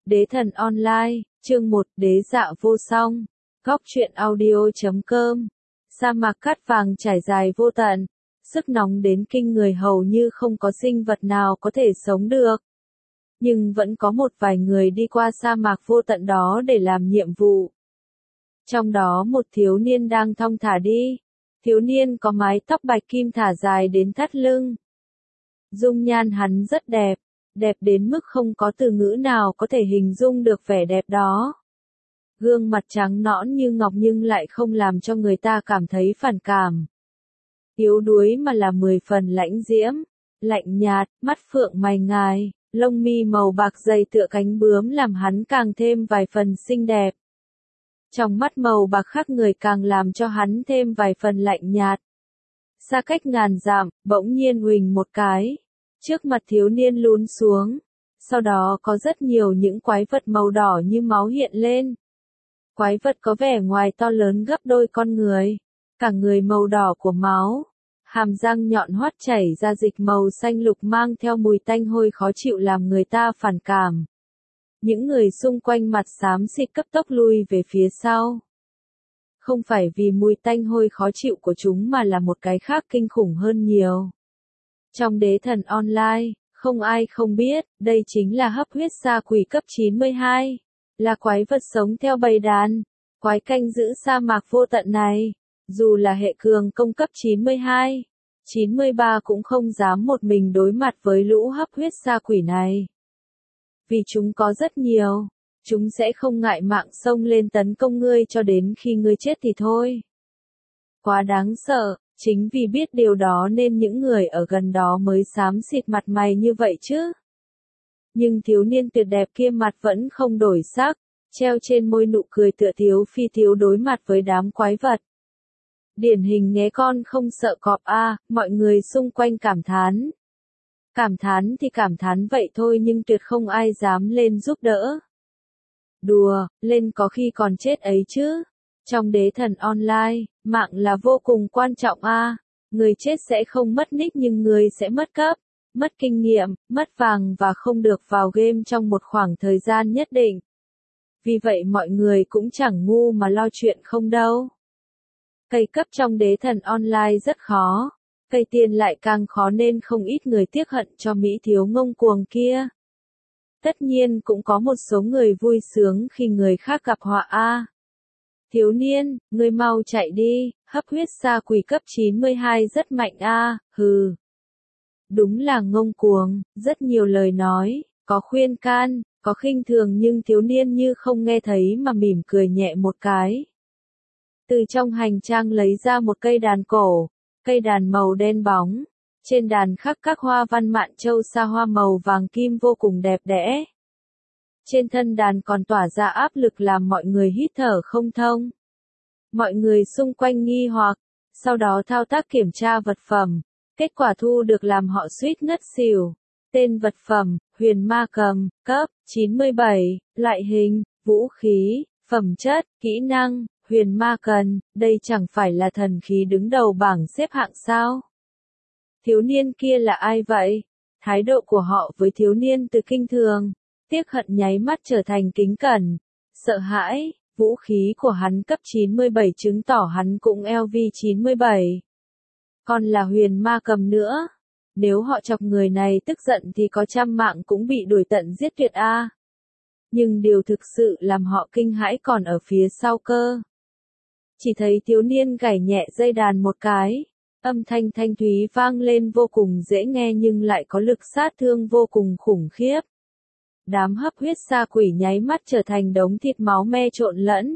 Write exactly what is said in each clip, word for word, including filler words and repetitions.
Đế thần online, chương một, đế dạ vô song. Góc truyện audio chấm com. Sa mạc cát vàng trải dài vô tận, sức nóng đến kinh người hầu như không có sinh vật nào có thể sống được. Nhưng vẫn có một vài người đi qua sa mạc vô tận đó để làm nhiệm vụ. Trong đó một thiếu niên đang thong thả đi. Thiếu niên có mái tóc bạch kim thả dài đến thắt lưng. Dung nhan hắn rất đẹp, đẹp đến mức không có từ ngữ nào có thể hình dung được vẻ đẹp đó. Gương mặt trắng nõn như ngọc nhưng lại không làm cho người ta cảm thấy phản cảm. Yếu đuối mà là mười phần lãnh diễm, lạnh nhạt, mắt phượng mày ngài, lông mi màu bạc dày tựa cánh bướm làm hắn càng thêm vài phần xinh đẹp. Trong mắt màu bạc khác người càng làm cho hắn thêm vài phần lạnh nhạt. Xa cách ngàn dặm, bỗng nhiên huỳnh một cái. Trước mặt thiếu niên lún xuống. Sau đó có rất nhiều những quái vật màu đỏ như máu hiện lên. Quái vật có vẻ ngoài to lớn gấp đôi con người. Cả người màu đỏ của máu. Hàm răng nhọn hoắt chảy ra dịch màu xanh lục mang theo mùi tanh hôi khó chịu làm người ta phản cảm. Những người xung quanh mặt xám xịt cấp tốc lui về phía sau. Không phải vì mùi tanh hôi khó chịu của chúng mà là một cái khác kinh khủng hơn nhiều. Trong đế thần online, không ai không biết, đây chính là hấp huyết sa quỷ cấp chín mươi hai. Là quái vật sống theo bầy đàn. Quái canh giữ sa mạc vô tận này. Dù là hệ cường công cấp chín mươi hai, chín mươi ba cũng không dám một mình đối mặt với lũ hấp huyết sa quỷ này. Vì chúng có rất nhiều. Chúng sẽ không ngại mạng xông lên tấn công ngươi cho đến khi ngươi chết thì thôi. Quá đáng sợ, chính vì biết điều đó nên những người ở gần đó mới xám xịt mặt mày như vậy chứ. Nhưng thiếu niên tuyệt đẹp kia mặt vẫn không đổi sắc, treo trên môi nụ cười tựa thiếu phi thiếu đối mặt với đám quái vật. Điển hình nghé con không sợ cọp a, mọi người xung quanh cảm thán. Cảm thán thì cảm thán vậy thôi nhưng tuyệt không ai dám lên giúp đỡ. Đùa, lên có khi còn chết ấy chứ. Trong đế thần online, mạng là vô cùng quan trọng a. À. Người chết sẽ không mất nick nhưng người sẽ mất cấp, mất kinh nghiệm, mất vàng và không được vào game trong một khoảng thời gian nhất định. Vì vậy mọi người cũng chẳng ngu mà lo chuyện không đâu. Cây cấp trong đế thần online rất khó. Cây tiền lại càng khó nên không ít người tiếc hận cho Mỹ thiếu ngông cuồng kia. Tất nhiên cũng có một số người vui sướng khi người khác gặp họa a. Thiếu niên, ngươi mau chạy đi, hấp huyết sa quỷ cấp chín mươi hai rất mạnh a, hừ. Đúng là ngông cuồng, rất nhiều lời nói, có khuyên can, có khinh thường nhưng thiếu niên như không nghe thấy mà mỉm cười nhẹ một cái. Từ trong hành trang lấy ra một cây đàn cổ, cây đàn màu đen bóng. Trên đàn khắc các hoa văn mạn châu sa hoa màu vàng kim vô cùng đẹp đẽ. Trên thân đàn còn tỏa ra áp lực làm mọi người hít thở không thông. Mọi người xung quanh nghi hoặc, sau đó thao tác kiểm tra vật phẩm. Kết quả thu được làm họ suýt ngất xỉu. Tên vật phẩm, huyền ma cầm, cấp chín mươi bảy, loại hình, vũ khí, phẩm chất, kỹ năng, huyền ma cần, đây chẳng phải là thần khí đứng đầu bảng xếp hạng sao? Thiếu niên kia là ai vậy? Thái độ của họ với thiếu niên từ kinh thường, tiếc hận nháy mắt trở thành kính cẩn, sợ hãi, vũ khí của hắn cấp chín mươi bảy chứng tỏ hắn cũng L V chín mươi bảy. Còn là huyền ma cầm nữa. Nếu họ chọc người này tức giận thì có trăm mạng cũng bị đuổi tận giết tuyệt a. Nhưng điều thực sự làm họ kinh hãi còn ở phía sau cơ. Chỉ thấy thiếu niên gảy nhẹ dây đàn một cái. Âm thanh thanh thúy vang lên vô cùng dễ nghe nhưng lại có lực sát thương vô cùng khủng khiếp. Đám hấp huyết sa quỷ nháy mắt trở thành đống thịt máu me trộn lẫn.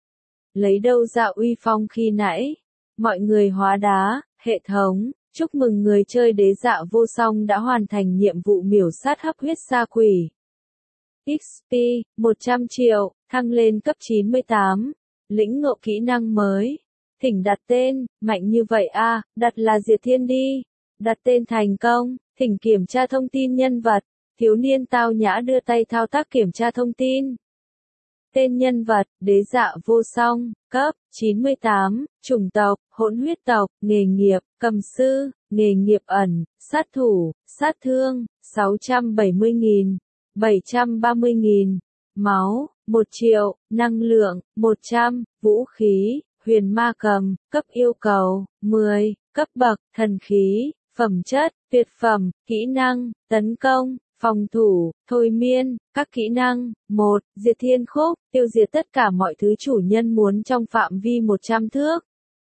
Lấy đâu ra uy phong khi nãy? Mọi người hóa đá, hệ thống, chúc mừng người chơi đế dạ vô song đã hoàn thành nhiệm vụ miểu sát hấp huyết sa quỷ. ích pê, một trăm triệu, thăng lên cấp chín mươi tám, lĩnh ngộ kỹ năng mới. Thỉnh đặt tên, mạnh như vậy a, à, đặt là Diệt Thiên đi. Đặt tên thành công, thỉnh kiểm tra thông tin nhân vật. Thiếu niên tao nhã đưa tay thao tác kiểm tra thông tin. Tên nhân vật, đế dạ vô song, cấp chín mươi tám, chủng tộc, hỗn huyết tộc, nghề nghiệp, cầm sư, nghề nghiệp ẩn, sát thủ, sát thương, sáu trăm bảy mươi nghìn, bảy trăm ba mươi nghìn. máu, một triệu, năng lượng, một trăm, vũ khí, huyền ma cầm, cấp yêu cầu, mười, cấp bậc, thần khí, phẩm chất, tuyệt phẩm, kỹ năng, tấn công, phòng thủ, thôi miên, các kỹ năng, một, diệt thiên khúc, tiêu diệt tất cả mọi thứ chủ nhân muốn trong phạm vi một trăm thước.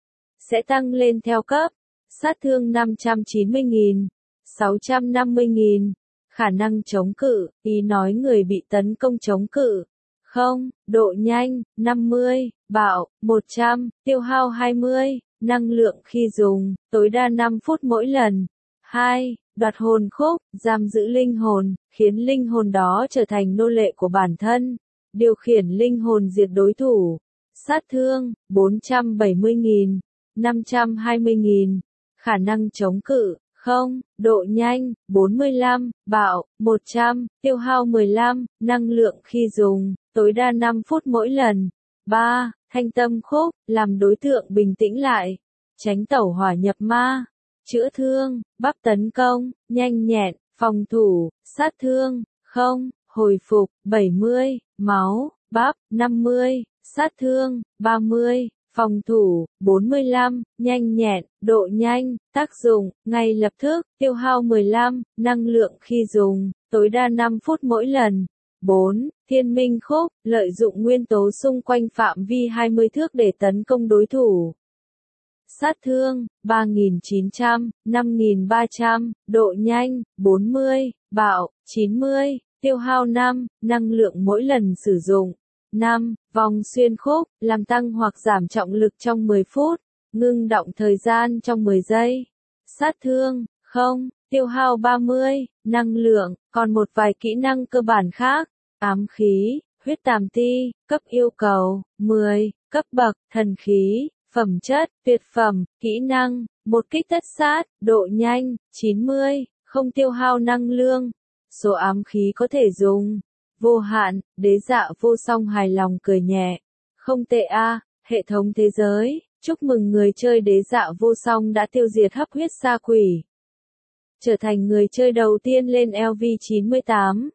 Sẽ tăng lên theo cấp, sát thương năm trăm chín mươi nghìn, sáu trăm năm mươi nghìn, khả năng chống cự, ý nói người bị tấn công chống cự. Không, độ nhanh, năm mươi, bạo, một trăm, tiêu hao hai mươi, năng lượng khi dùng, tối đa năm phút mỗi lần. hai. Đoạt hồn khúc, giam giữ linh hồn, khiến linh hồn đó trở thành nô lệ của bản thân. Điều khiển linh hồn diệt đối thủ. Sát thương, bốn trăm bảy mươi nghìn, năm trăm hai mươi nghìn. Khả năng chống cự, không, độ nhanh, bốn mươi lăm, bạo, một trăm, tiêu hao mười lăm, năng lượng khi dùng, tối đa năm phút mỗi lần. ba. Thanh tâm khúc, làm đối tượng bình tĩnh lại. Tránh tẩu hỏa nhập ma. Chữa thương, bắp tấn công, nhanh nhẹn, phòng thủ, sát thương, không, hồi phục, bảy mươi, máu, bắp, năm mươi, sát thương, ba mươi, phòng thủ, bốn mươi lăm, nhanh nhẹn, độ nhanh, tác dụng, ngay lập tức, tiêu hao mười lăm, năng lượng khi dùng, tối đa năm phút mỗi lần. bốn. Thiên minh khúc, lợi dụng nguyên tố xung quanh phạm vi hai mươi thước để tấn công đối thủ. Sát thương, ba nghìn chín trăm, năm nghìn ba trăm, độ nhanh, bốn mươi, bạo, chín mươi, tiêu hao năm, năng lượng mỗi lần sử dụng. năm. Vòng xuyên khúc, làm tăng hoặc giảm trọng lực trong mười phút, ngưng động thời gian trong mười giây. Sát thương, không, tiêu hao ba mươi, năng lượng, còn một vài kỹ năng cơ bản khác. Ám khí, huyết tàm ti, cấp yêu cầu, mười, cấp bậc, thần khí. Phẩm chất, tuyệt phẩm, kỹ năng, một kích tất sát, độ nhanh, chín mươi, không tiêu hao năng lượng. Số ám khí có thể dùng, vô hạn, đế dạ vô song hài lòng cười nhẹ. Không tệ a, hệ thống thế giới, chúc mừng người chơi đế dạ vô song đã tiêu diệt hấp huyết sa quỷ. Trở thành người chơi đầu tiên lên L V chín mươi tám.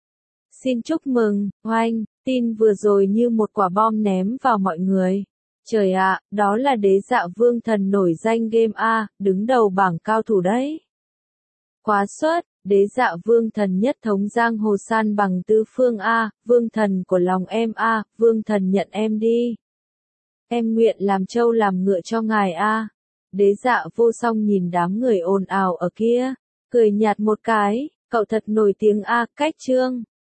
Xin chúc mừng, oanh, tin vừa rồi như một quả bom ném vào mọi người. Trời ạ, à, đó là đế dạ vương thần nổi danh game A, đứng đầu bảng cao thủ đấy. Quá xuất, đế dạ vương thần nhất thống giang hồ san bằng tứ phương A, vương thần của lòng em A, vương thần nhận em đi. Em nguyện làm trâu làm ngựa cho ngài A. Đế dạ vô song nhìn đám người ồn ào ở kia, cười nhạt một cái, cậu thật nổi tiếng A, cách chương.